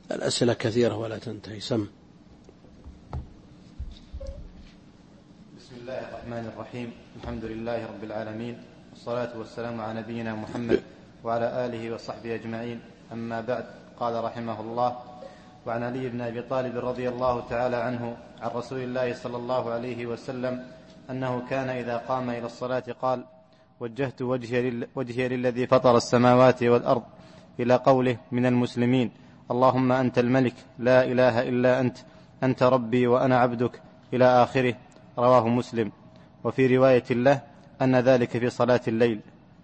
الأسئلة كثيرة ولا تنتهي. سم. بسم الله الرحمن الرحيم. الحمد لله رب العالمين، والصلاة والسلام على نبينا محمد وعلى آله وصحبه أجمعين. أما بعد، قال رحمه الله: وعن علي بن أبي طالب رضي الله تعالى عنه عن رسول الله صلى الله عليه وسلم أنه كان إذا قام إلى الصلاة قال: وجهت وجهي للذي فطر السماوات والأرض، إلى قوله: من المسلمين، اللهم أنت الملك لا إله إلا أنت، أنت ربي وأنا عبدك، إلى آخره. رواه مسلم. وفي رواية له أن ذلك في صلاة الليل.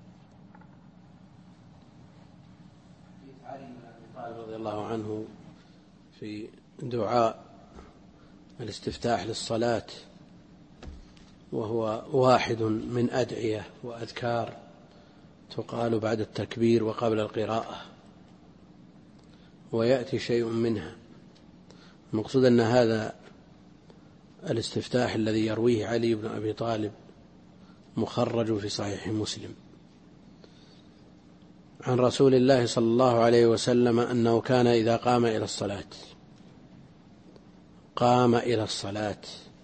علي بن أبي طالب رضي الله عنه في دعاء الاستفتاح للصلاة، وهو واحد من أدعية وأذكار تقال بعد التكبير وقبل القراءة، ويأتي شيء منها. المقصود أن هذا الاستفتاح الذي يرويه علي بن أبي طالب مخرج في صحيح مسلم عن رسول الله صلى الله عليه وسلم أنه كان إذا قام إلى الصلاة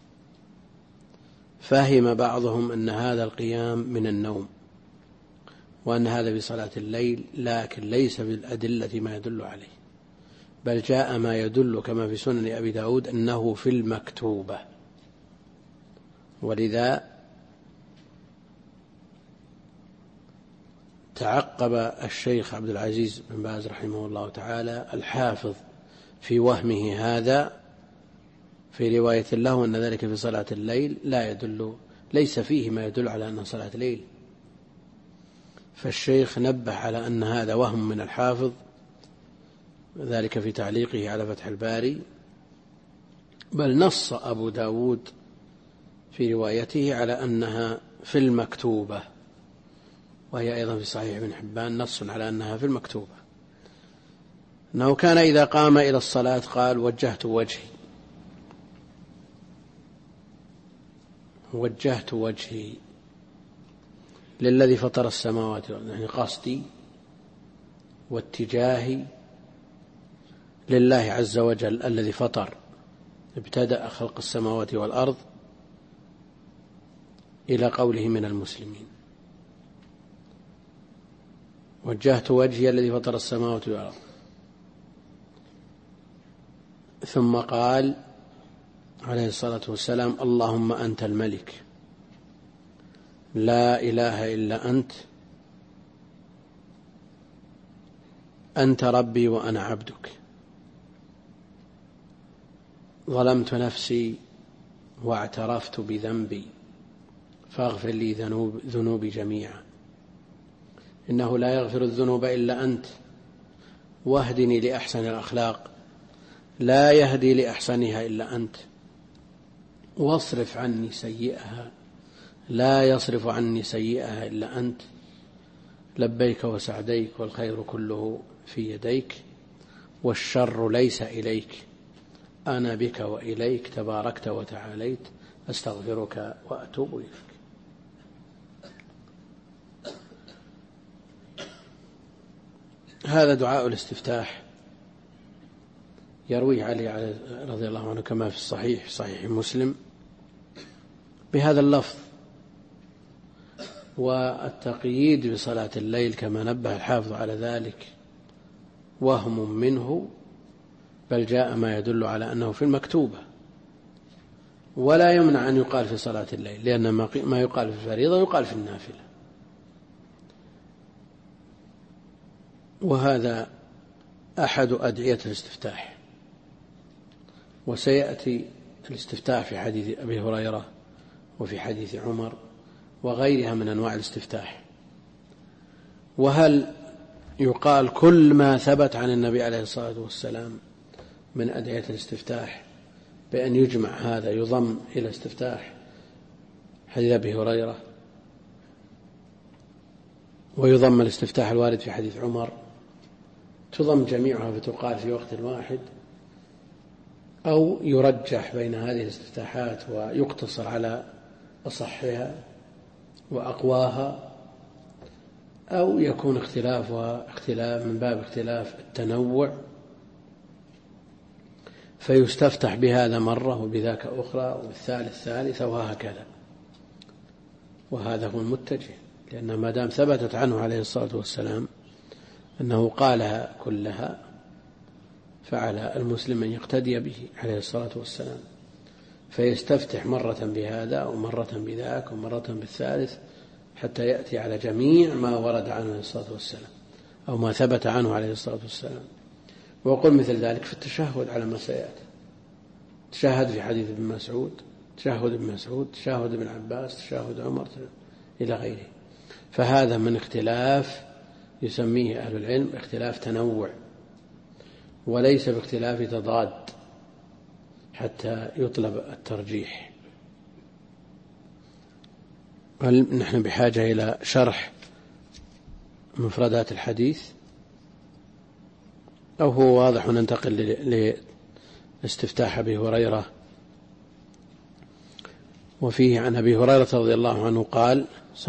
فهم بعضهم أن هذا القيام من النوم، وأن هذا في صلاة الليل، لكن ليس بالأدلة ما يدل عليه، بل جاء ما يدل كما في سنن أبي داود أنه في المكتوبة. ولذا تعقب الشيخ عبد العزيز بن باز رحمه الله تعالى الحافظ في وهمه هذا في رواية له أن ذلك في صلاة الليل لا يدل، ليس فيه ما يدل على أنها صلاة الليل. فالشيخ نبه على أن هذا وهم من الحافظ، ذلك في تعليقه على فتح الباري، بل نص أبو داود في روايته على أنها في المكتوبة، وهي أيضا في صحيح ابن حبان نص على أنها في المكتوبة، أنه كان إذا قام إلى الصلاة قال: وجهت وجهي للذي فطر السماوات والأرض، يعني قصدي واتجاهي لله عز وجل الذي فطر، ابتدأ خلق السماوات والأرض، إلى قوله: من المسلمين. وجهت وجهي الذي فطر السماوات والأرض. ثم قال عليه الصلاة والسلام: اللهم أنت الملك لا إله إلا أنت، أنت ربي وأنا عبدك، ظلمت نفسي واعترفت بذنبي فاغفر لي ذنوبي جميعا، إنه لا يغفر الذنوب إلا أنت، واهدني لأحسن الأخلاق لا يهدي لأحسنها إلا أنت، واصرف عني سيئها لا يصرف عني سيئها إلا أنت، لبيك وسعديك والخير كله في يديك والشر ليس إليك، أنا بك وإليك تباركت وتعاليت، أستغفرك وأتوب إليك. هذا دعاء الاستفتاح يرويه علي رضي الله عنه كما في صحيح مسلم بهذا اللفظ. والتقييد بصلاة الليل كما نبه الحافظ على ذلك وهم منه، بل جاء ما يدل على أنه في المكتوبة، ولا يمنع أن يقال في صلاة الليل، لأن ما يقال في الفريضة يقال في النافلة. وهذا أحد أدعية الاستفتاح. وسيأتي الاستفتاح في حديث أبي هريرة وفي حديث عمر وغيرها من أنواع الاستفتاح. وهل يقال كل ما ثبت عن النبي عليه الصلاة والسلام من أدعية الاستفتاح بأن يجمع هذا يضم إلى استفتاح حديث أبي هريرة، ويضم الاستفتاح الوارد في حديث عمر، تضم جميعها فتقال في وقت واحد، أو يرجح بين هذه الاستفتاحات ويقتصر على أصحها وأقواها، أو يكون اختلاف من باب اختلاف التنوع فيستفتح بهذا مرة وبذاك أخرى وبالثالث ثالثة وهكذا. وهذا هو المتجه، لأن ما دام ثبتت عنه عليه الصلاة والسلام أنه قالها كلها فعلى المسلم أن يقتدي به عليه الصلاة والسلام، فيستفتح مرة بهذا ومرة بذاك ومرة بالثالث حتى يأتي على جميع ما ورد عنه عليه الصلاة والسلام أو ما ثبت عنه عليه الصلاة والسلام. وقل مثل ذلك في التشهد على ما سيأتي، تشهد في حديث ابن مسعود، تشهد ابن مسعود، تشهد ابن عباس، تشهد عمر إلى غيره. فهذا من اختلاف يسميه أهل العلم اختلاف تنوع، وليس باختلاف تضاد حتى يطلب الترجيح. هل نحن بحاجة إلى شرح مفردات الحديث أو هو واضح وننتقل لاستفتاح أبي هريرة؟ وفيه عن أبي هريرة رضي الله عنه قال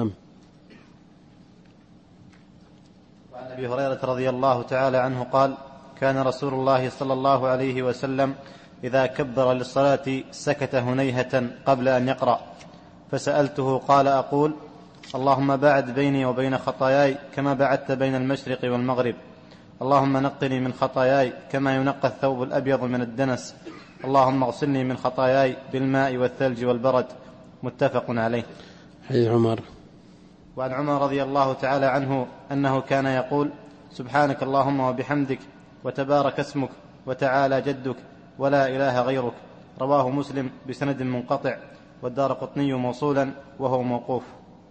وعن أبي هريرة رضي الله تعالى عنه قال: كان رسول الله صلى الله عليه وسلم إذا كبر للصلاة سكت هنيهة قبل أن يقرأ، فسألته قال: أقول: اللهم باعد بيني وبين خطاياي كما بعدت بين المشرق والمغرب، اللهم نقني من خطاياي كما ينقى الثوب الأبيض من الدنس، اللهم اغسلني من خطاياي بالماء والثلج والبرد. متفق عليه. حديث عمر. وعن عمر رضي الله تعالى عنه أنه كان يقول: سبحانك اللهم وبحمدك وتبارك اسمك وتعالى جدك ولا إله غيرك. رواه مسلم بسند منقطع، والدارقطني موصولا وهو موقوف.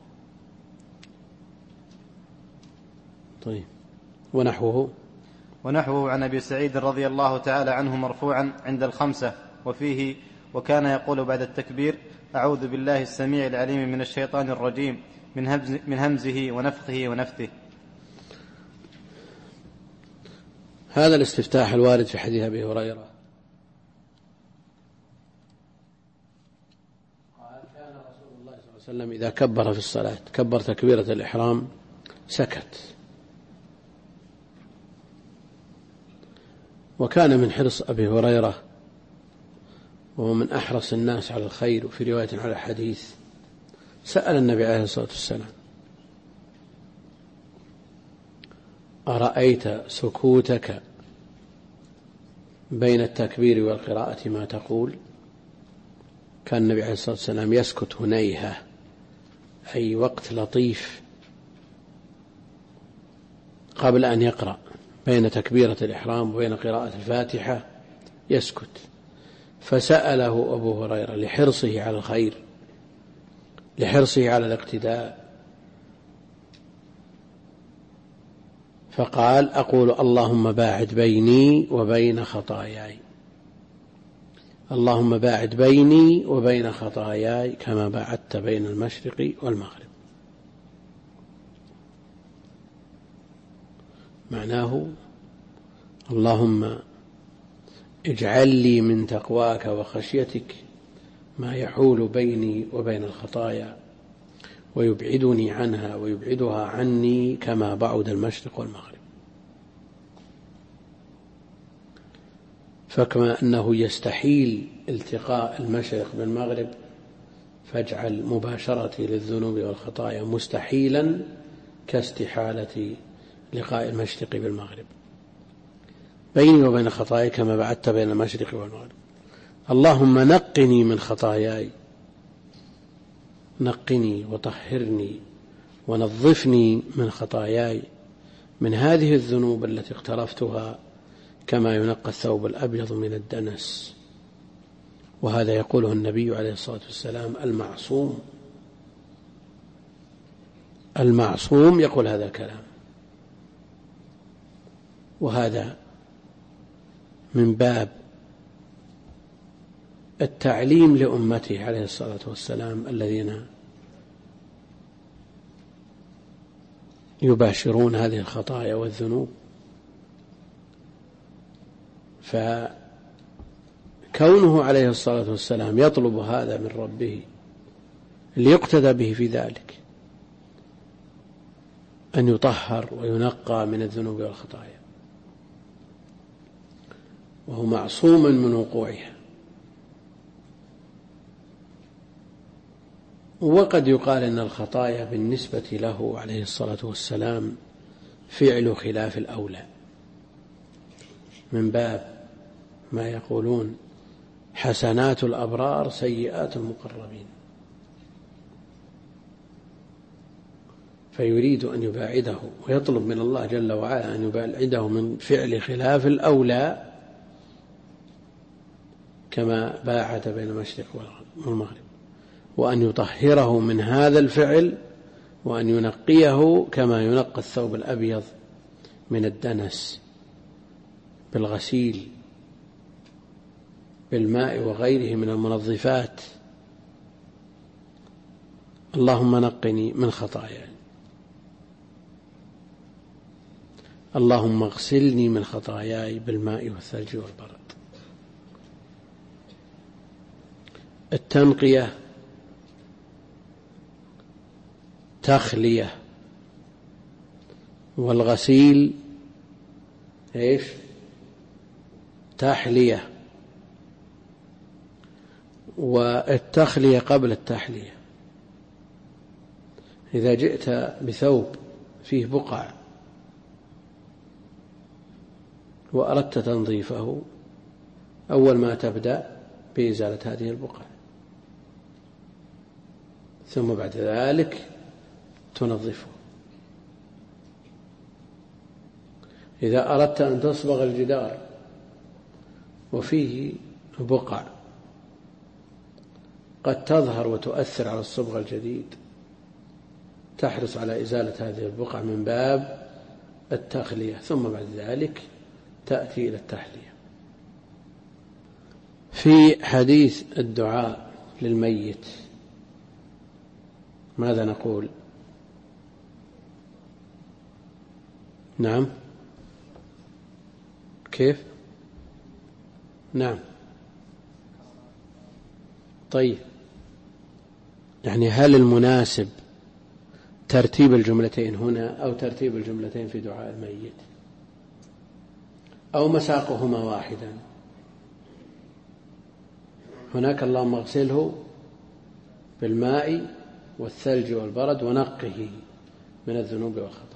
طيب. ونحوه عن أبي سعيد رضي الله تعالى عنه مرفوعا عند الخمسة، وفيه: وكان يقول بعد التكبير: أعوذ بالله السميع العليم من الشيطان الرجيم من همزه ونفخه ونفثه. هذا الاستفتاح الوارد في حديث أبي هريرة قال: كان رسول الله صلى الله عليه وسلم إذا كبر في الصلاة كبر تكبيرة الإحرام سكت. وكان من حرص أبي هريرة، وهو من أحرص الناس على الخير، وفي رواية على الحديث سأل النبي عليه الصلاة والسلام: أرأيت سكوتك بين التكبير والقراءة ما تقول؟ كان النبي عليه الصلاة والسلام يسكت هنيهة، أي وقت لطيف قبل أن يقرأ، بين تكبيرة الإحرام وبين قراءة الفاتحة يسكت. فسأله أبو هريرة لحرصه على الخير، لحرصه على الاقتداء، فقال: أقول اللهم باعد بيني وبين خطاياي، اللهم باعد بيني وبين خطاياي كما باعدت بين المشرق والمغرب. معناه: اللهم اجعل لي من تقواك وخشيتك ما يحول بيني وبين الخطايا ويبعدني عنها ويبعدها عني كما بعد المشرق والمغرب. فكما أنه يستحيل التقاء المشرق بالمغرب، فاجعل مباشرتي للذنوب والخطايا مستحيلا كاستحالة لقاء المشرق بالمغرب. بيني وبين خطاياي كما بعدت بين المشرق والمغرب. اللهم نقني من خطاياي، نقني وطهرني ونظفني من خطاياي، من هذه الذنوب التي اقترفتها كما ينقى الثوب الأبيض من الدنس. وهذا يقوله النبي عليه الصلاة والسلام المعصوم، المعصوم يقول هذا الكلام. وهذا من باب التعليم لأمته عليه الصلاة والسلام الذين يباشرون هذه الخطايا والذنوب. فكونه عليه الصلاة والسلام يطلب هذا من ربه ليقتدى به في ذلك، أن يطهر وينقى من الذنوب والخطايا. وهو معصوم من وقوعها. وقد يقال إن الخطايا بالنسبة له عليه الصلاة والسلام فعل خلاف الأولى، من باب ما يقولون حسنات الأبرار سيئات المقربين، فيريد أن يباعده ويطلب من الله جل وعلا أن يباعده من فعل خلاف الأولى، كما باعد بين المشرق والمغرب، وأن يطهره من هذا الفعل، وأن ينقيه كما ينقى الثوب الأبيض من الدنس بالغسيل بالماء وغيره من المنظفات. اللهم نقني من خطاياي، اللهم اغسلني من خطاياي بالماء والثلج والبرد. التنقية تخلية، والغسيل ايش؟ تحلية. والتخلية قبل التحلية، إذا جئت بثوب فيه بقع وأردت تنظيفه، أول ما تبدأ بإزالة هذه البقع، ثم بعد ذلك تنظفه. إذا أردت أن تصبغ الجدار وفيه بقع قد تظهر وتؤثر على الصبغ الجديد، تحرص على إزالة هذه البقع من باب التخلية، ثم بعد ذلك تأتي إلى التحلية. في حديث الدعاء للميت ماذا نقول؟ نعم، كيف؟ نعم، طيب، يعني هل المناسب ترتيب الجملتين هنا أو ترتيب الجملتين في دعاء الميت، أو مساقهما واحدا؟ هناك اللهم اغسله بالماء والثلج والبرد ونقه من الذنوب والخطايا،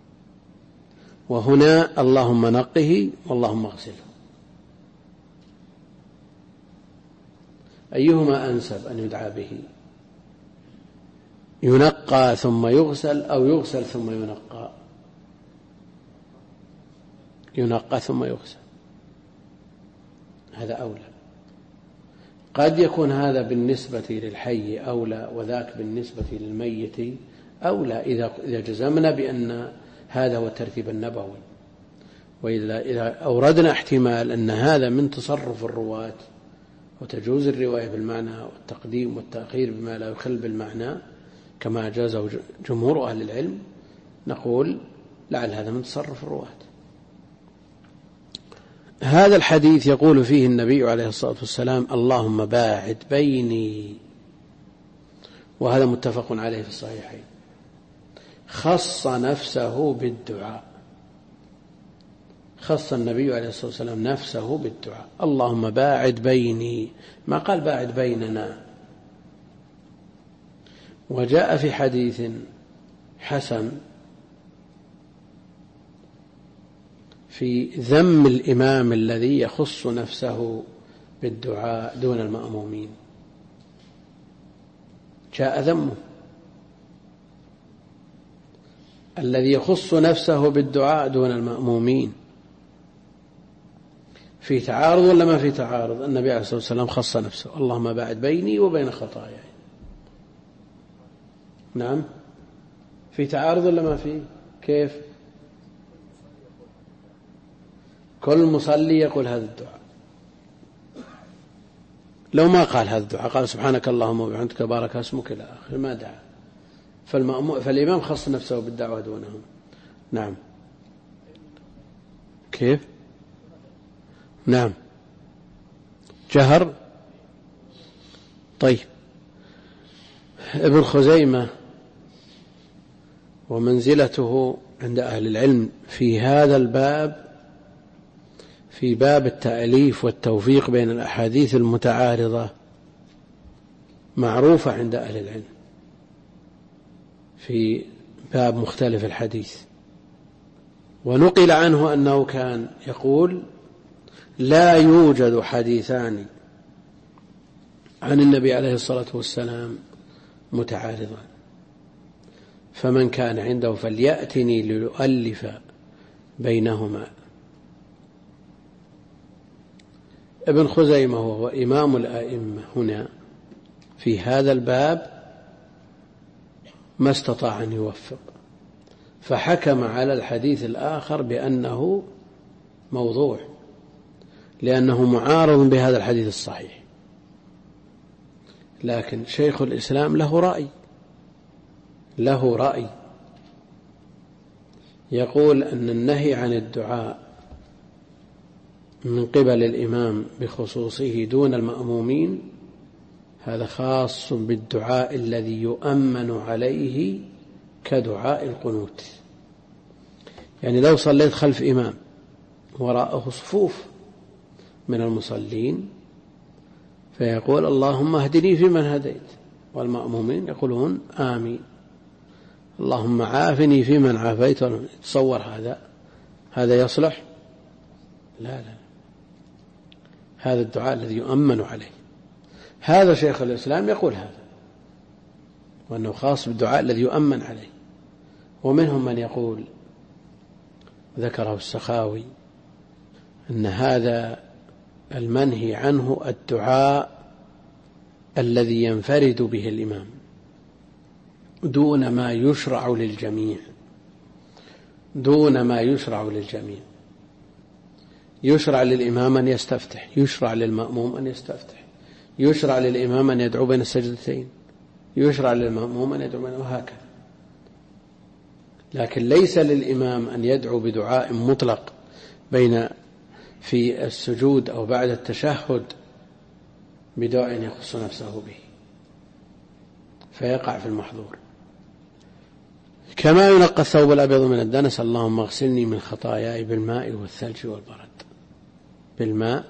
وهنا اللهم نقه واللهم اغسله. أيهما أنسب أن يدعى به؟ ينقى ثم يغسل أو يغسل ثم ينقى؟ ينقى ثم يغسل، هذا أولى. قد يكون هذا بالنسبة للحي أولى وذاك بالنسبة للميت أولى إذا جزمنا بأن هذا هو الترتيب النبوي. وإذا أوردنا احتمال أن هذا من تصرف الرواة وتجوز الرواية بالمعنى والتقديم والتأخير بما لا يخل بالمعنى كما جازه جمهور أهل العلم، نقول لعل هذا من تصرف الرواة. هذا الحديث يقول فيه النبي عليه الصلاة والسلام اللهم باعد بيني، وهذا متفق عليه في الصحيحين. خص نفسه بالدعاء، خص النبي عليه الصلاة والسلام نفسه بالدعاء، اللهم باعد بيني، ما قال باعد بيننا. وجاء في حديث حسن في ذم الإمام الذي يخص نفسه بالدعاء دون المأمومين، جاء ذمه. الذي يخص نفسه بالدعاء دون المأمومين في تعارض ولا ما في تعارض؟ النبي عليه الصلاة والسلام خص نفسه اللهم باعد بيني وبين خطاياي. نعم، في تعارض ولا ما في؟ كيف؟ كل مصلي يقول هذا الدعاء. لو ما قال هذا الدعاء، قال سبحانك اللهم وبحمدك بارك اسمك إلى آخر، ما دعا. فالإمام خص نفسه بالدعوة دونهم. نعم، كيف؟ نعم، جهر. طيب، ابن خزيمة ومنزلته عند أهل العلم في هذا الباب في باب التأليف والتوفيق بين الأحاديث المتعارضة معروفة عند أهل العلم في باب مختلف الحديث. ونقل عنه أنه كان يقول: لا يوجد حديثان عن النبي عليه الصلاة والسلام متعارضان، فمن كان عنده فليأتني ليؤلف بينهما. ابن خزيمة وهو إمام الأئمة هنا في هذا الباب ما استطاع أن يوفق، فحكم على الحديث الآخر بأنه موضوع، لأنه معارض بهذا الحديث الصحيح. لكن شيخ الإسلام له رأي يقول أن النهي عن الدعاء من قبل الإمام بخصوصه دون المأمومين هذا خاص بالدعاء الذي يؤمن عليه كدعاء القنوت. يعني لو صليت خلف إمام وراءه صفوف من المصلين فيقول: اللهم اهدني فيمن هديت، والمأمومين يقولون آمين، اللهم عافني فيمن عافيت. تصور هذا يصلح؟ لا، هذا الدعاء الذي يؤمن عليه. هذا شيخ الإسلام يقول هذا، وأنه خاص بالدعاء الذي يؤمن عليه. ومنهم من يقول، ذكره السخاوي، أن هذا المنهي عنه الدعاء الذي ينفرد به الإمام دون ما يشرع للجميع. يشرع للإمام أن يستفتح، يشرع للمأموم أن يستفتح، يشرع للإمام أن يدعو بين السجدتين، يشرع للمأموم أن يدعو بين، وهكذا. لكن ليس للإمام أن يدعو بدعاء مطلق في السجود أو بعد التشهد بدعاء يخص نفسه به فيقع في المحظور. كما ينقى الثوب الأبيض من الدنس: اللهم اغسلني من خطاياي بالماء والثلج والبرد. بالماء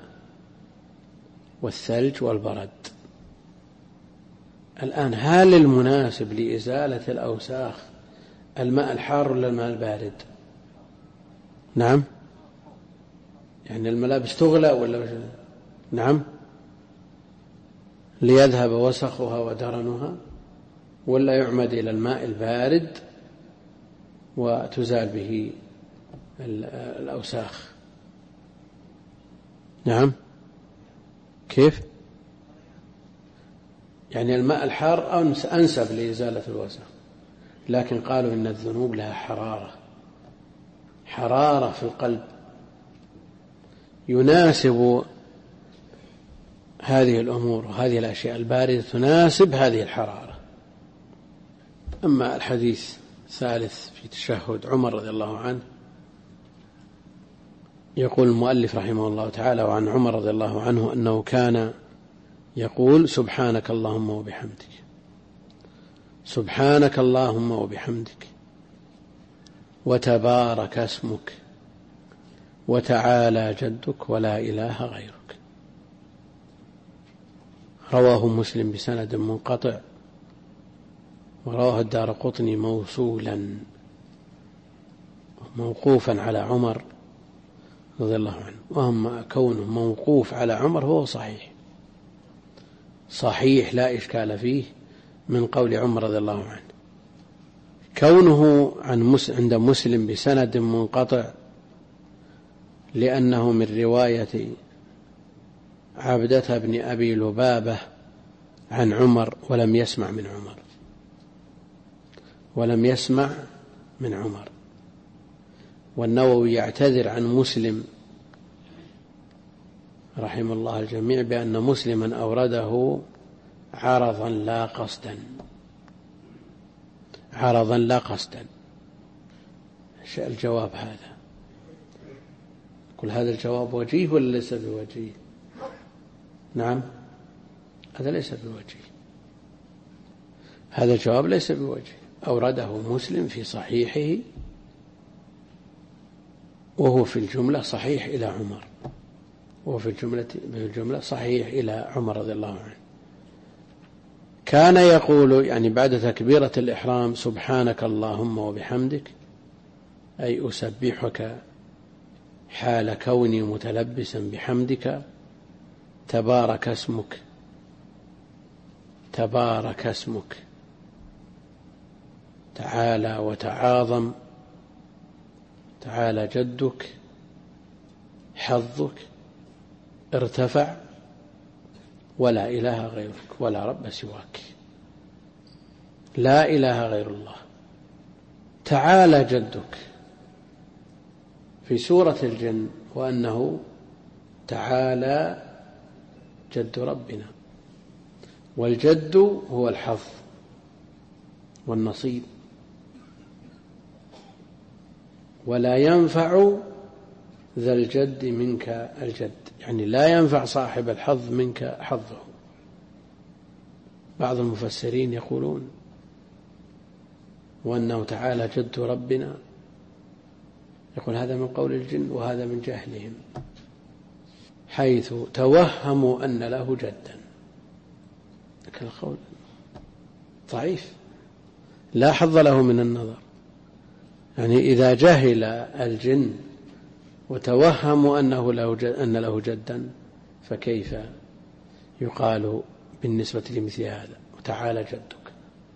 والثلج والبرد. الآن هل المناسب لإزالة الأوساخ الماء الحار ولا الماء البارد؟ نعم، يعني الملابس تغلى ولا نعم ليذهب وسخها ودرنها، ولا يعمد إلى الماء البارد وتزال به الأوساخ؟ نعم، كيف؟ يعني الماء الحار أنسب لإزالة الوسخ، لكن قالوا إن الذنوب لها حرارة في القلب يناسب هذه الأمور، وهذه الأشياء الباردة تناسب هذه الحرارة. أما الحديث الثالث في تشهد عمر رضي الله عنه، يقول المؤلف رحمه الله تعالى: وعن عمر رضي الله عنه أنه كان يقول: سبحانك اللهم وبحمدك، سبحانك اللهم وبحمدك، وتبارك اسمك، وتعالى جدك، ولا إله غيرك. رواه مسلم بسند منقطع، ورواه الدارقطني موصولا موقوفا على عمر رضي الله عنه. وأما كونه موقوف على عمر هو صحيح لا إشكال فيه من قول عمر رضي الله عنه. كونه عند مسلم بسند منقطع لأنه من رواية عبدة بن أبي لبابة عن عمر ولم يسمع من عمر. والنووي يعتذر عن مسلم رحمه الله الجميع بأن مسلما أورده عرضا لا قصدا. الجواب هذا، كل هذا الجواب وجيه ولا ليس بوجيه؟ نعم، هذا ليس بوجيه، هذا الجواب ليس بوجيه. أورده مسلم في صحيحه وهو في الجملة صحيح إلى عمر. وفي الجملة صحيح إلى عمر رضي الله عنه. كان يقول يعني بعد تكبيرة الإحرام سبحانك اللهم وبحمدك، أي أسبحك حال كوني متلبسا بحمدك، تبارك اسمك، تبارك اسمك، تعالى وتعاظم، تعالى جدك، حظك، ارتفع، ولا إله غيرك ولا رب سواك، لا إله غير الله. تعالى جدك في سورة الجن، وأنه تعالى جد ربنا، والجد هو الحظ والنصيب. ولا ينفع ذا الجد منك الجد، يعني لا ينفع صاحب الحظ منك حظه. بعض المفسرين يقولون وأنه تعالى جد ربنا، يقول هذا من قول الجن وهذا من جهلهم، حيث توهموا أن له جدا. لكن القول ضعيف لا حظ له من النظر. يعني إذا جهل الجن وتوهموا أن له جدا، فكيف يقال بالنسبة لمثل هذا وتعالى جدك؟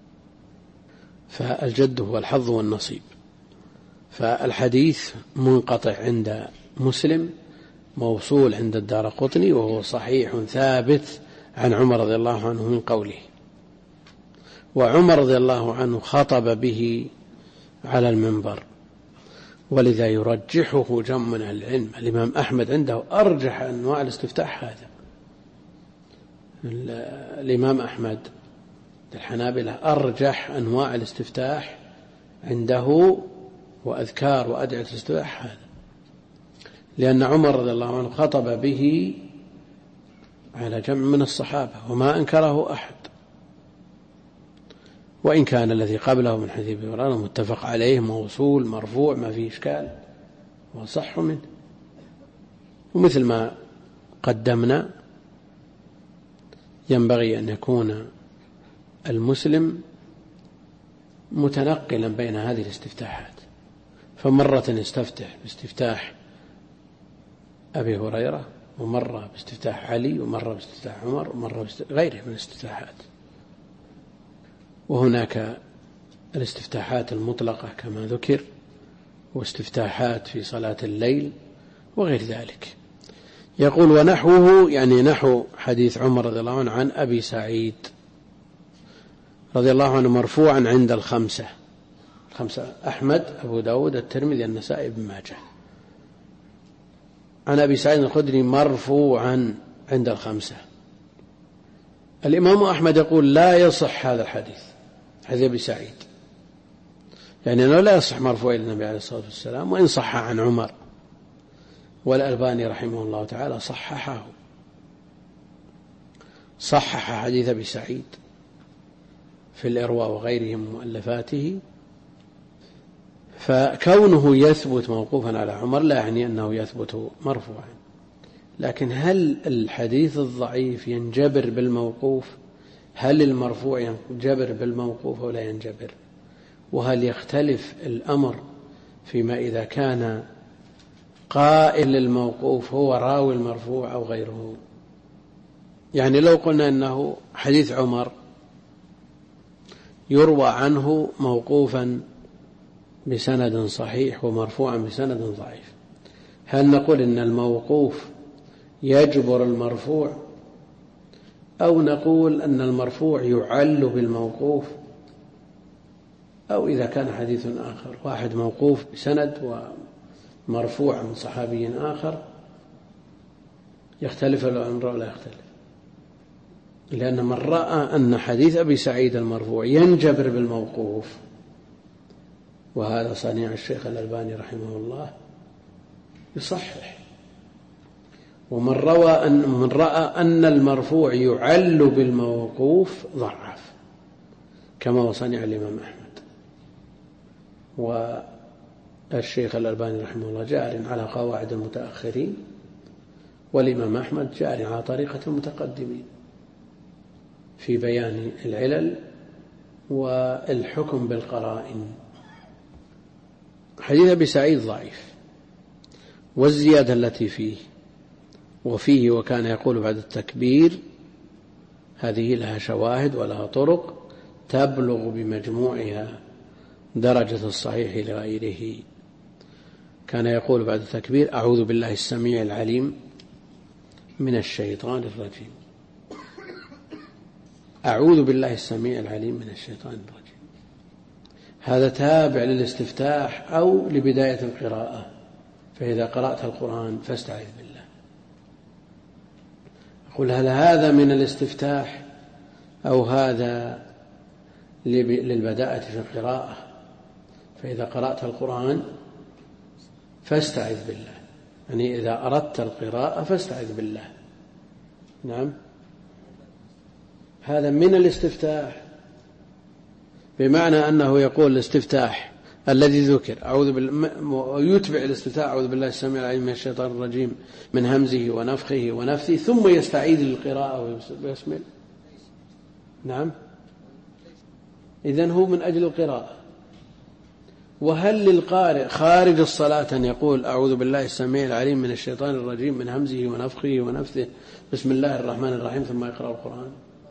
فالجد هو الحظ والنصيب. فالحديث منقطع عند مسلم، موصول عند الدارقطني، وهو صحيح ثابت عن عمر رضي الله عنه من قوله. وعمر رضي الله عنه خطب به على المنبر، ولذا يرجحه جمع من العلم. الإمام أحمد عنده أرجح أنواع الاستفتاح هذا. الإمام أحمد الحنابلة أرجح أنواع الاستفتاح عنده وأذكار وأدعية الاستفتاح هذا، لأن عمر رضي الله عنه خطب به على جمع من الصحابة وما أنكره أحد، وإن كان الذي قبله من حديث ابي هريرة متفق عليه موصول مرفوع ما فيه إشكال وصح منه. ومثل ما قدمنا ينبغي أن يكون المسلم متنقلا بين هذه الاستفتاحات، فمرة يستفتح باستفتاح أبي هريرة، ومرة باستفتاح علي، ومرة باستفتاح عمر، ومرة غيره من الاستفتاحات. وهناك الاستفتاحات المطلقة كما ذكر، واستفتاحات في صلاة الليل وغير ذلك. يقول ونحوه، يعني نحو حديث عمر رضي الله عنه عن أبي سعيد رضي الله عنه مرفوعا عند الخمسة أحمد، أبو داود، الترمذي، النسائي، ابن ماجه. عن أبي سعيد الخدري مرفوعا عند الخمسة. الإمام أحمد يقول لا يصح هذا الحديث، حديث أبي سعيد، يعني أنه لا يصح مرفوع إلى النبي عليه الصلاة والسلام، وإن صح عن عمر. والألباني رحمه الله تعالى صحح حديث أبي سعيد في الإرواء وغيره من مؤلفاته. فكونه يثبت موقوفا على عمر لا يعني أنه يثبت مرفوعا، لكن هل الحديث الضعيف ينجبر بالموقوف؟ هل المرفوع ينجبر بالموقوف أو لا ينجبر؟ وهل يختلف الأمر فيما إذا كان قائل الموقوف هو راوي المرفوع أو غيره؟ يعني لو قلنا أنه حديث عمر يروى عنه موقوفا بسند صحيح ومرفوعا بسند ضعيف، هل نقول إن الموقوف يجبر المرفوع، أو نقول أن المرفوع يعل بالموقوف؟ أو إذا كان حديث آخر واحد موقوف بسند ومرفوع من صحابي آخر يختلف الأمر ولا يختلف؟ لأن من رأى أن حديث أبي سعيد المرفوع ينجبر بالموقوف، وهذا صنيع الشيخ الألباني رحمه الله، يصحح. ومن رأى أن المرفوع يعل بالموقوف ضعف، كما وصنع الإمام أحمد. والشيخ الألباني رحمه الله جار على قواعد المتأخرين، والإمام أحمد جار على طريقة المتقدمين في بيان العلل والحكم بالقرائن. حديث أبي سعيد ضعيف، والزيادة التي فيه وكان يقول بعد التكبير هذه لها شواهد ولها طرق تبلغ بمجموعها درجة الصحيح لغيره. كان يقول بعد التكبير: أعوذ بالله السميع العليم من الشيطان الرجيم. أعوذ بالله السميع العليم من الشيطان الرجيم. هذا تابع للاستفتاح أو لبداية القراءة. فإذا قرأت القرآن فاستعذ بالله. أقول: هل هذا من الاستفتاح أو هذا للبداءة في القراءة؟ فإذا قرأت القرآن فاستعذ بالله، يعني إذا أردت القراءة فاستعذ بالله. نعم، هذا من الاستفتاح، بمعنى أنه يقول الاستفتاح الذي ذكر يتبع الاستفتاح: أعوذ بالله السميع العليم من الشيطان الرجيم من همزه ونفخه ونفثه، ثم يستعيذ للقراءة ويسمع. نعم، إذن هو من أجل القراءة. وهل للقارئ خارج الصلاة أن يقول: أعوذ بالله السميع العليم من الشيطان الرجيم من همزه ونفخه ونفثه بسم الله الرحمن الرحيم ثم يقرأ القرآن؟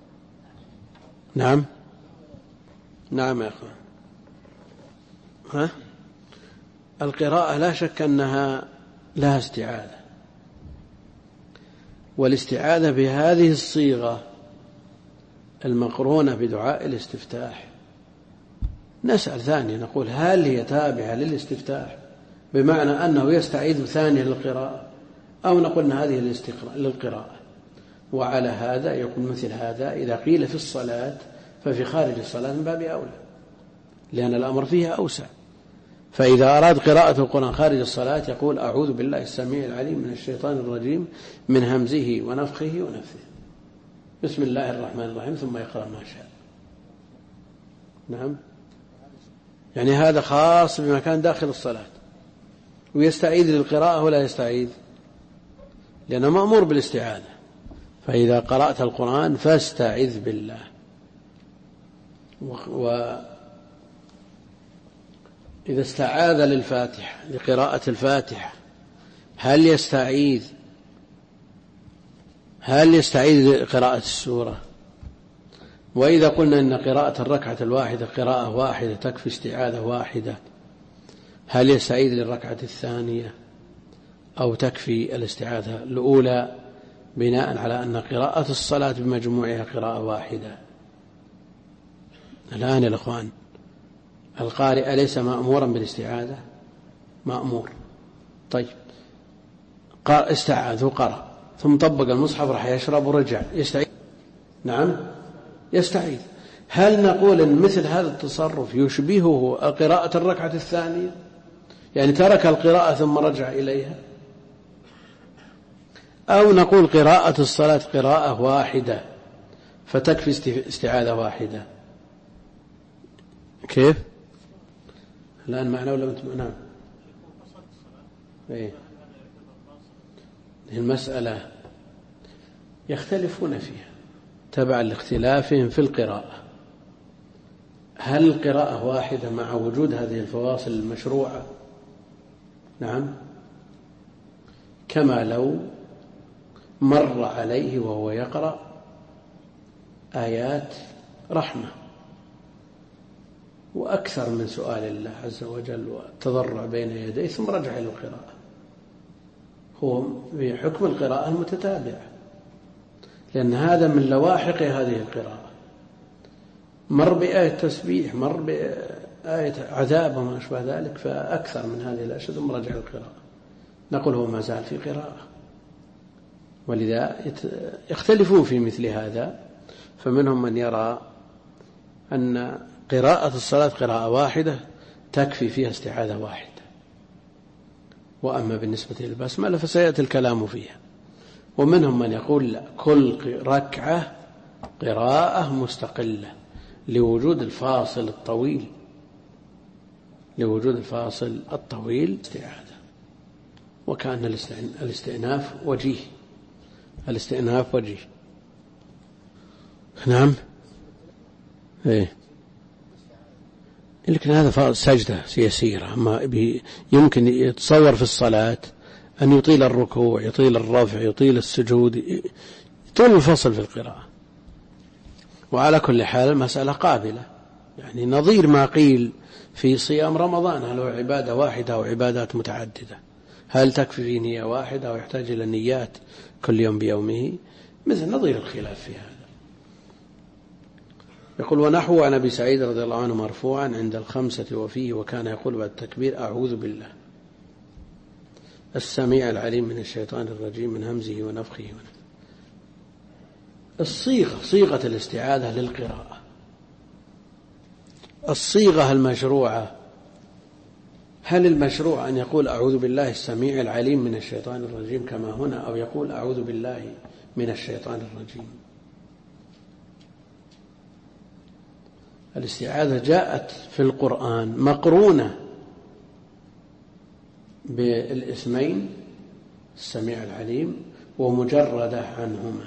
نعم، نعم يا أخوان. القراءة لا شك أنها لها استعاذة، والاستعاذة بهذه الصيغة المقرونة بدعاء الاستفتاح. نسأل ثانيا نقول: هل هي تابعة للاستفتاح بمعنى أنه يستعيذ ثانيا للقراءة، أو نقول أن هذه للقراءة؟ وعلى هذا يكون مثل هذا إذا قيل في الصلاة ففي خارج الصلاة من باب أولى، لأن الأمر فيها أوسع. فإذا أراد قراءة القرآن خارج الصلاة يقول: أعوذ بالله السميع العليم من الشيطان الرجيم من همزه ونفخه ونفثه بسم الله الرحمن الرحيم ثم يقرأ ما شاء. نعم، يعني هذا خاص بما كان داخل الصلاة. ويستعيذ للقراءة ولا يستعيذ؟ لأنه مأمور بالاستعاذة. فإذا قرأت القرآن فاستعذ بالله. وإذا استعاذ للفاتحة لقراءة الفاتحة هل يستعيذ لقراءة السورة؟ وإذا قلنا إن قراءة الركعة الواحدة قراءة واحدة تكفي استعاذة واحدة، هل يستعيذ للركعة الثانية أو تكفي الاستعاذة الأولى، بناء على أن قراءة الصلاة بمجموعها قراءة واحدة؟ الآن يا أخوان، القارئ أليس مأمورا بالاستعاذة؟ مأمور. طيب، استعاذ وقرأ ثم طبق المصحف راح يشرب ورجع يستعيذ. نعم، يستعيذ. هل نقول إن مثل هذا التصرف يشبهه قراءة الركعة الثانية، يعني ترك القراءة ثم رجع إليها؟ أو نقول قراءة الصلاة قراءة واحدة فتكفي استعاذة واحدة؟ كيف الآن معنا ولا أنتم؟ نعم. المسألة يختلفون فيها تبعا لاختلافهم في القراءة. هل القراءة واحدة مع وجود هذه الفواصل المشروعة؟ نعم، كما لو مر عليه وهو يقرأ آيات رحمة وأكثر من سؤال الله عز وجل والتضرع بين يديه ثم رجع إلى القراءة، هو بحكم القراءة المتتابعة، لأن هذا من لواحق هذه القراءة. مر بآية تسبيح، مر بآية عذاب وما أشبه ذلك فأكثر من هذه الأشياء ثم رجع القراءة، نقول هو ما زال في قراءة. ولذا يختلفون في مثل هذا، فمنهم من يرى أن قراءة الصلاة قراءة واحدة تكفي فيها استعاذة واحدة، وأما بالنسبة للبسملة فسيأتي الكلام فيها. ومنهم من يقول لا، كل ركعة قراءة مستقلة لوجود الفاصل الطويل استعاذة، وكأن الاستئناف وجيه الاستئناف وجيه. نعم. لكن هذا سجدة يسيرة، ما يمكن يتصور في الصلاة أن يطيل الركوع، يطيل الرفع، يطيل السجود، يطيل الفصل في القراءة. وعلى كل حال المسألة قابلة، يعني نظير ما قيل في صيام رمضان، هل هو عبادة واحدة أو عبادات متعددة؟ هل تكفي في نية واحدة أو يحتاج إلى نيات كل يوم بيومه؟ مثل نظير الخلاف في هذا. يقول: ونحو عن أبي سعيد رضي الله عنه مرفوعا عند الخمسة وفيه: وكان يقول بعد التكبير: أعوذ بالله السميع العليم من الشيطان الرجيم من همزه ونفخه ونفثه. صيغة الاستعاذة للقراءة، الصيغة المشروعة، هل المشروع أن يقول أعوذ بالله السميع العليم من الشيطان الرجيم كما هنا، أو يقول أعوذ بالله من الشيطان الرجيم؟ الاستعاذة جاءت في القرآن مقرونة بالاسمين السميع العليم ومجردة عنهما.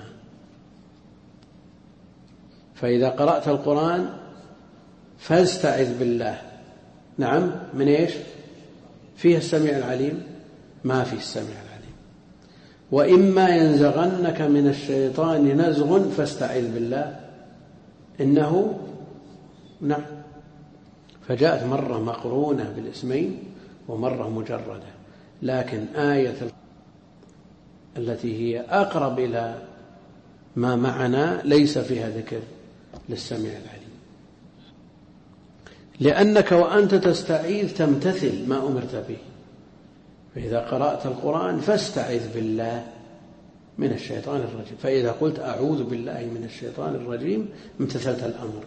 فإذا قرأت القرآن فاستعذ بالله. نعم، من إيش؟ فيه السميع العليم؟ ما فيه السميع العليم. وإما ينزغنك من الشيطان نزغ فاستعذ بالله إنه نعم. فجاءت مرة مقرونة بالاسمين ومرة مجردة، لكن آية التي هي أقرب إلى ما معنا ليس فيها ذكر للسميع العليم، لأنك وأنت تستعيذ تمتثل ما أمرت به. فإذا قرأت القرآن فاستعذ بالله من الشيطان الرجيم، فإذا قلت أعوذ بالله من الشيطان الرجيم امتثلت الأمر.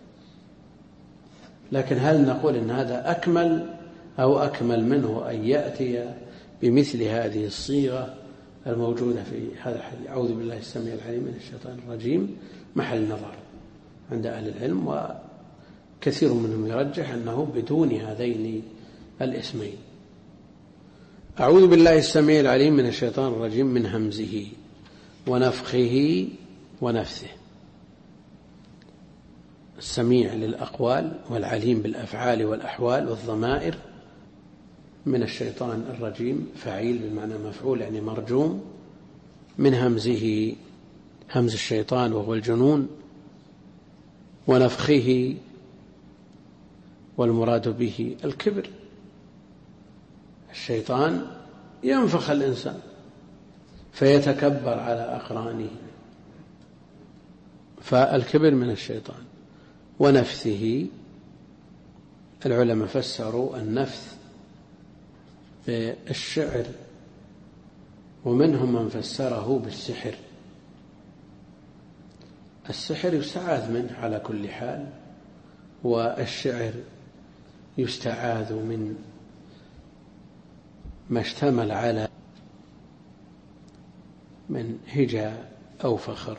لكن هل نقول إن هذا أكمل أو أكمل منه أن يأتي بمثل هذه الصيغة الموجودة في هذا الحديث أعوذ بالله السميع العليم من الشيطان الرجيم؟ محل نظر عند أهل العلم، وكثير منهم يرجح أنه بدون هذين الاسمين. أعوذ بالله السميع العليم من الشيطان الرجيم من همزه ونفخه ونفثه. السميع للأقوال والعليم بالأفعال والأحوال والضمائر. من الشيطان الرجيم فعيل بالمعنى مفعول يعني مرجوم. من همزه همز الشيطان وهو الجنون. ونفخه والمراد به الكبر. الشيطان ينفخ الإنسان فيتكبر على أقرانه، فالكبر من الشيطان. ونفثه العلماء فسروا النفث بالشعر، ومنهم من فسره بالسحر. السحر يستعاذ منه على كل حال، والشعر يستعاذ من ما اشتمل على من هجاء أو فخر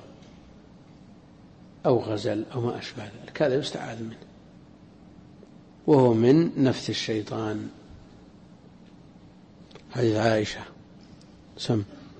أو غزل أو ما أشبه ذلك، هذا يستعاذ منه، وهو من نفث الشيطان. حديث عائشة. سم.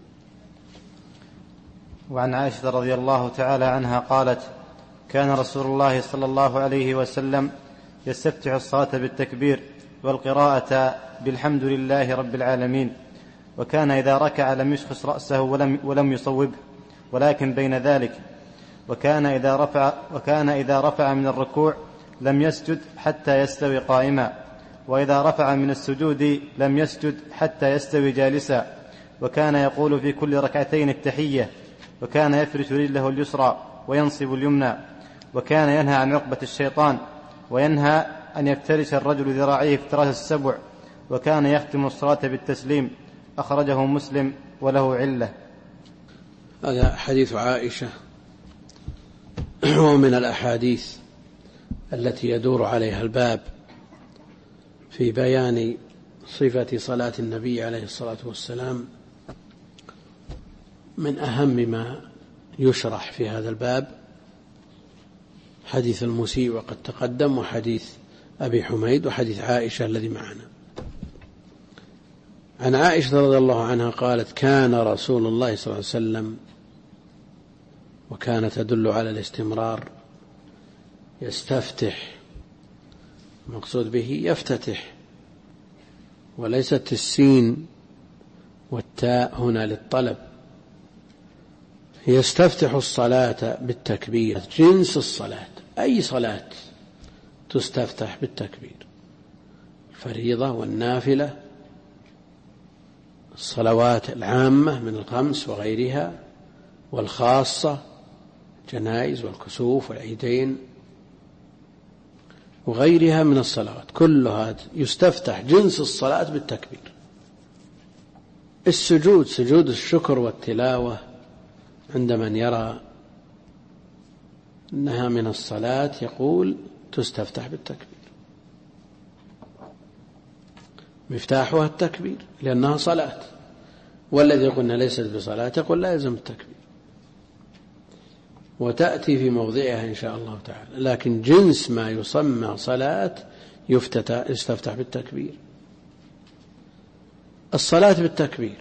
وعن عائشة رضي الله تعالى عنها قالت: كان رسول الله صلى الله عليه وسلم يستفتح الصلاة بالتكبير والقراءة بالحمد لله رب العالمين، وكان إذا ركع لم يشخص رأسه ولم يصوبه ولكن بين ذلك، وكان إذا رفع من الركوع لم يسجد حتى يستوي قائما، وإذا رفع من السجود لم يسجد حتى يستوي جالسا، وكان يقول في كل ركعتين التحية، وكان يفرش رجله اليسرى وينصب اليمنى، وكان ينهى عن عقبة الشيطان، وينهى أن يفترش الرجل ذراعيه افتراس السبع، وكان يختم الصلاة بالتسليم. أخرجه مسلم وله علة. هذا حديث عائشة، ومن الأحاديث التي يدور عليها الباب في بيان صفة صلاة النبي عليه الصلاة والسلام. من أهم ما يشرح في هذا الباب حديث المسيء وقد تقدم، وحديث أبي حميد، وحديث عائشة الذي معنا. عن عائشة رضي الله عنها قالت: كان رسول الله صلى الله عليه وسلم وكانت تدل على الاستمرار. يستفتح المقصود به يفتتح، وليست السين والتاء هنا للطلب. يستفتح الصلاة بالتكبير، جنس الصلاة، أي صلاة تستفتح بالتكبير، الفريضة والنافلة، الصلوات العامة من الخمس وغيرها، والخاصة جنائز والكسوف والعيدين وغيرها من الصلوات، كلها يستفتح جنس الصلاة بالتكبير. السجود، سجود الشكر والتلاوة، عند من يرى أنها من الصلاة يقول تستفتح بالتكبير، مفتاحها التكبير لأنها صلاة، والذي يقول ليست بصلاة يقول لا يلزم التكبير، وتأتي في موضعها إن شاء الله تعالى. لكن جنس ما يسمى صلاة يستفتح بالتكبير. الصلاة بالتكبير.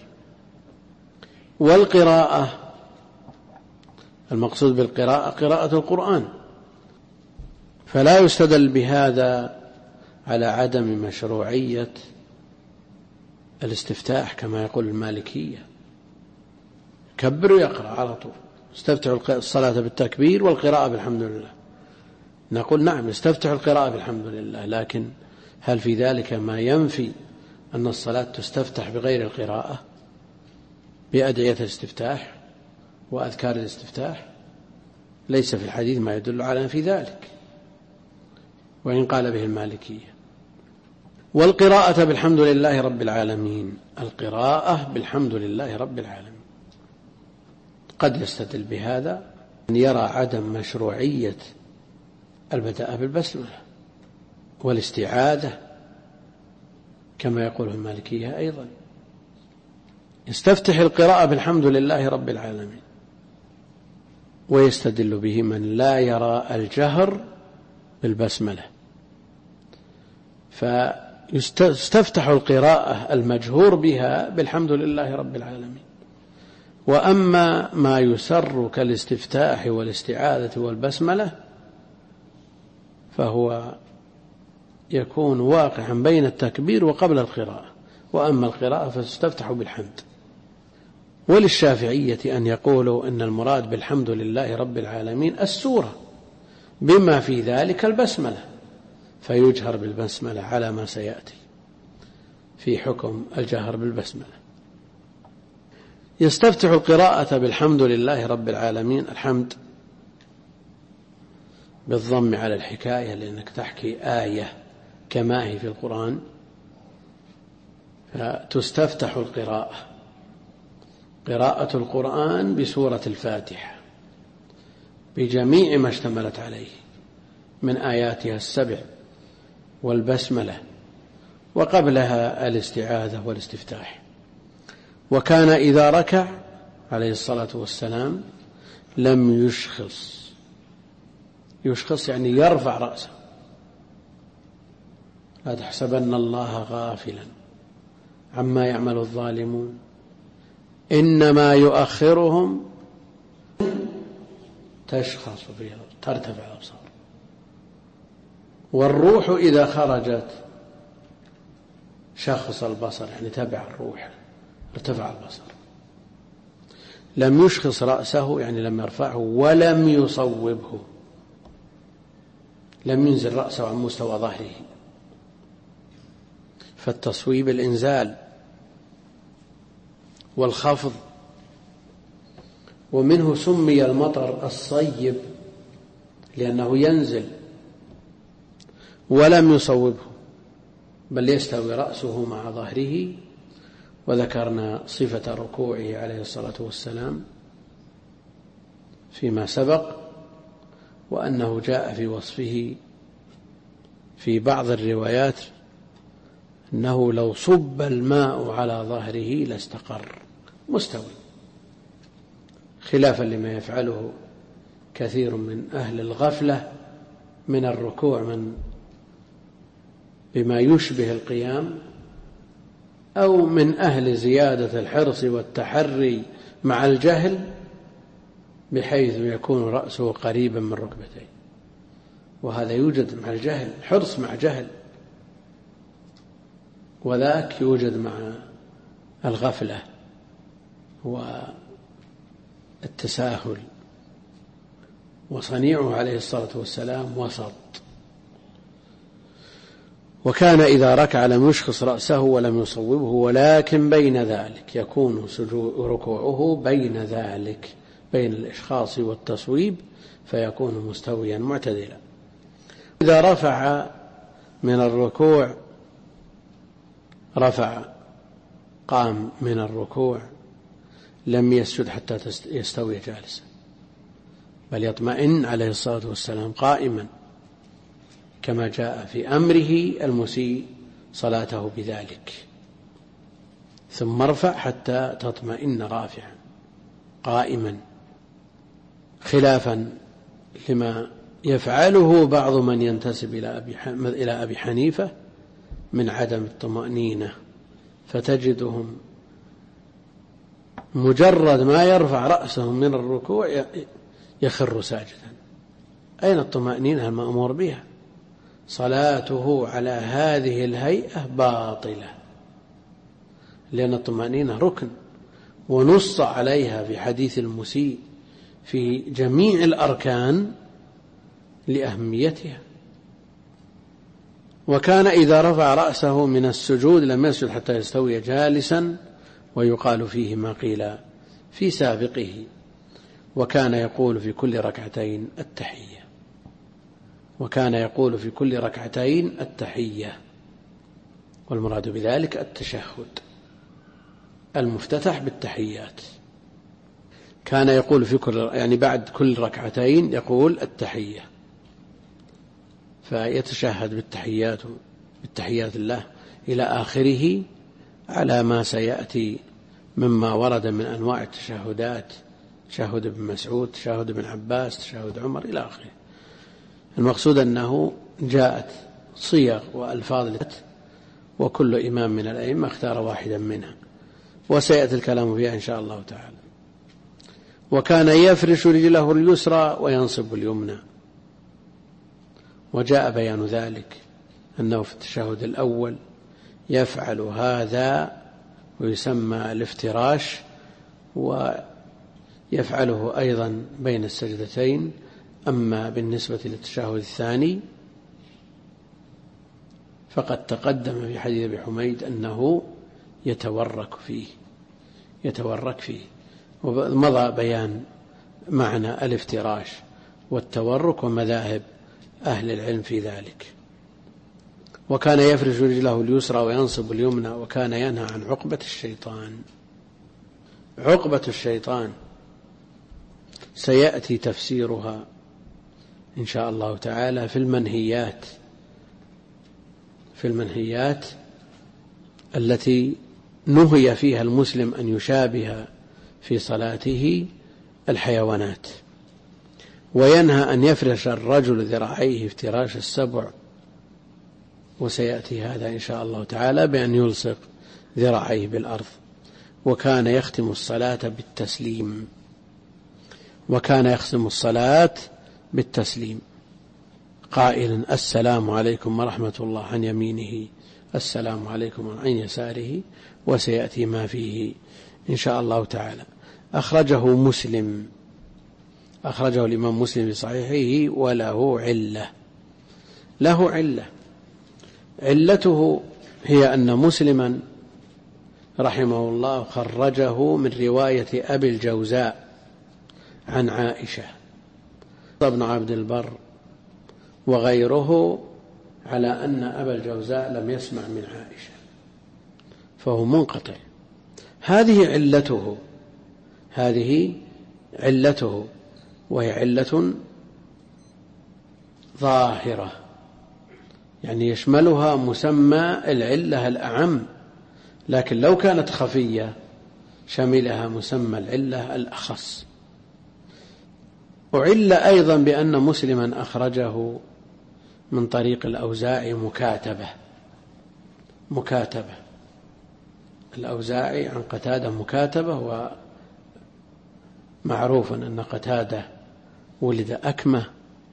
والقراءة، المقصود بالقراءة قراءة القرآن، فلا يستدل بهذا على عدم مشروعية الاستفتاح كما يقول المالكية، كبر ويقرأ على طول، استفتح الصلاة بالتكبير والقراءة بالحمد لله. نقول نعم استفتح القراءة بالحمد لله، لكن هل في ذلك ما ينفي أن الصلاة تستفتح بغير القراءة بأدعية الاستفتاح وأذكار الاستفتاح؟ ليس في الحديث ما يدل على في ذلك، وإن قال به المالكية. والقراءة بالحمد لله رب العالمين، القراءة بالحمد لله رب العالمين، قد يستدل بهذا أن يرى عدم مشروعية البدء بالبسملة والاستعاذة كما يقول المالكية أيضا. يستفتح القراءة بالحمد لله رب العالمين، ويستدل به من لا يرى الجهر بالبسملة، فيستفتح القراءة المجهور بها بالحمد لله رب العالمين. وأما ما يسر كالاستفتاح والاستعاذة والبسملة فهو يكون واقعا بين التكبير وقبل القراءة، وأما القراءة فتستفتح بالحمد. وللشافعية أن يقولوا إن المراد بالحمد لله رب العالمين السورة بما في ذلك البسملة، فيجهر بالبسملة على ما سيأتي في حكم الجهر بالبسملة. يستفتح القراءة بالحمد لله رب العالمين، الحمد بالضم على الحكاية لأنك تحكي آية كما هي في القرآن، فتستفتح القراءة، قراءة القرآن بسورة الفاتحة بجميع ما اشتملت عليه من آياتها السبع والبسملة، وقبلها الاستعاذة والاستفتاح. وكان إذا ركع عليه الصلاة والسلام لم يشخص، يشخص يعني يرفع رأسه، لا تحسبن الله غافلا عما يعمل الظالمون إنما يؤخرهم تشخص فيها ترتفع الأبصار. والروح إذا خرجت شخص البصر، يعني تبع الروح ارتفع البصر. لم يشخص رأسه يعني لم يرفعه، ولم يصوبه، لم ينزل رأسه عن مستوى ظهره، فالتصويب الإنزال والخفض. ومنه سمي المطر الصيب لأنه ينزل ولم يصوبه، بل يستوي رأسه مع ظهره. وذكرنا صفة ركوعه عليه الصلاة والسلام فيما سبق، وأنه جاء في وصفه في بعض الروايات أنه لو صب الماء على ظهره لاستقر مستوي، خلافا لما يفعله كثير من أهل الغفلة من الركوع بما يشبه القيام، أو من أهل زيادة الحرص والتحري مع الجهل بحيث يكون رأسه قريبا من ركبتيه، وهذا يوجد مع الجهل، حرص مع جهل، وذاك يوجد مع الغفلة والتساهل. وصنيعه عليه الصلاة والسلام وسط. وكان إذا ركع لم يشخص رأسه ولم يصوبه، ولكن بين ذلك يكون ركوعه بين ذلك، بين الإشخاص والتصويب، فيكون مستويا معتدلا. إذا رفع من الركوع قام من الركوع لم يسجد حتى يستوي جالسا، بل يطمئن عليه الصلاة والسلام قائما، كما جاء في أمره المسيء صلاته بذلك، ثم ارفع حتى تطمئن رافعا قائما، خلافا لما يفعله بعض من ينتسب إلى أبي حنيفة من عدم الطمأنينة، فتجدهم مجرد ما يرفع رأسهم من الركوع يخر ساجدا. أين الطمأنينة المأمور بها؟ صلاته على هذه الهيئة باطلة، لأن الطمأنينة ركن، ونص عليها في حديث المسيء في جميع الأركان لأهميتها. وكان إذا رفع رأسه من السجود لم يسجد حتى يستوي جالسا، ويقال فيه ما قيل في سابقه. وكان يقول في كل ركعتين التحية، وكان يقول في كل ركعتين التحية، والمراد بذلك التشهد المفتتح بالتحيات. كان يقول في بعد كل ركعتين يقول التحية، فيتشهد بالتحيات الله إلى آخره، على ما سيأتي مما ورد من أنواع التشهدات، تشهد ابن مسعود، تشهد ابن عباس، تشهد عمر إلى آخره. المقصود أنه جاءت صيغ وألفاظ، وكل إمام من الأئمة اختار واحدا منها، وسيأتي الكلام فيها إن شاء الله تعالى. وكان يفرش رجله اليسرى وينصب اليمنى، وجاء بيان ذلك أنه في التشهد الأول يفعل هذا ويسمى الافتراش، ويفعله أيضا بين السجدتين. أما بالنسبة للتشهد الثاني فقد تقدم في حديث أبي حميد أنه يتورك فيه، ومضى بيان معنى الافتراش والتورك ومذاهب أهل العلم في ذلك. وكان يفرش رجله اليسرى وينصب اليمنى، وكان ينهى عن عقبة الشيطان سيأتي تفسيرها إن شاء الله تعالى في المنهيات التي نهي فيها المسلم أن يشابه في صلاته الحيوانات. وينهى أن يفرش الرجل ذراعيه افتراش السبع، وسيأتي هذا إن شاء الله تعالى بأن يلصق ذراعيه بالأرض. وكان يختم الصلاة بالتسليم قائلا السلام عليكم ورحمة الله عن يمينه، السلام عليكم عن يساره، وسيأتي ما فيه إن شاء الله تعالى. أخرجه الإمام مسلم في صحيحه، وله علة. علته هي أن مسلما رحمه الله خرجه من رواية أبي الجوزاء عن عائشة، ابن عبد البر وغيره، على أن أبا الجوزاء لم يسمع من عائشة، فهو منقطع. هذه علته، وهي علة ظاهرة، يعني يشملها مسمى العلة الأعم، لكن لو كانت خفية شملها مسمى العلة الأخص. وعل أيضا بأن مسلما أخرجه من طريق الأوزاعي مكاتبة، الأوزاعي عن قتادة مكاتبة، معروف أن قتادة ولد أكمة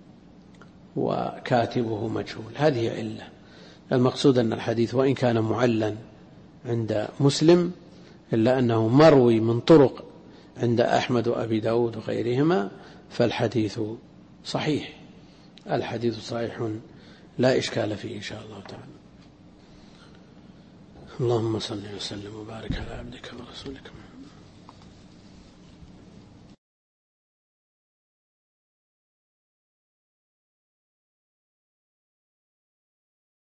وكاتبه مجهول، هذه علة. المقصود أن الحديث وإن كان معلا عند مسلم إلا أنه مروي من طرق عند أحمد وأبي داود وغيرهما، فالحديث صحيح، الحديث صحيح لا إشكال فيه إن شاء الله تعالى. اللهم صل وسلم وبارك على عبدك ورسولك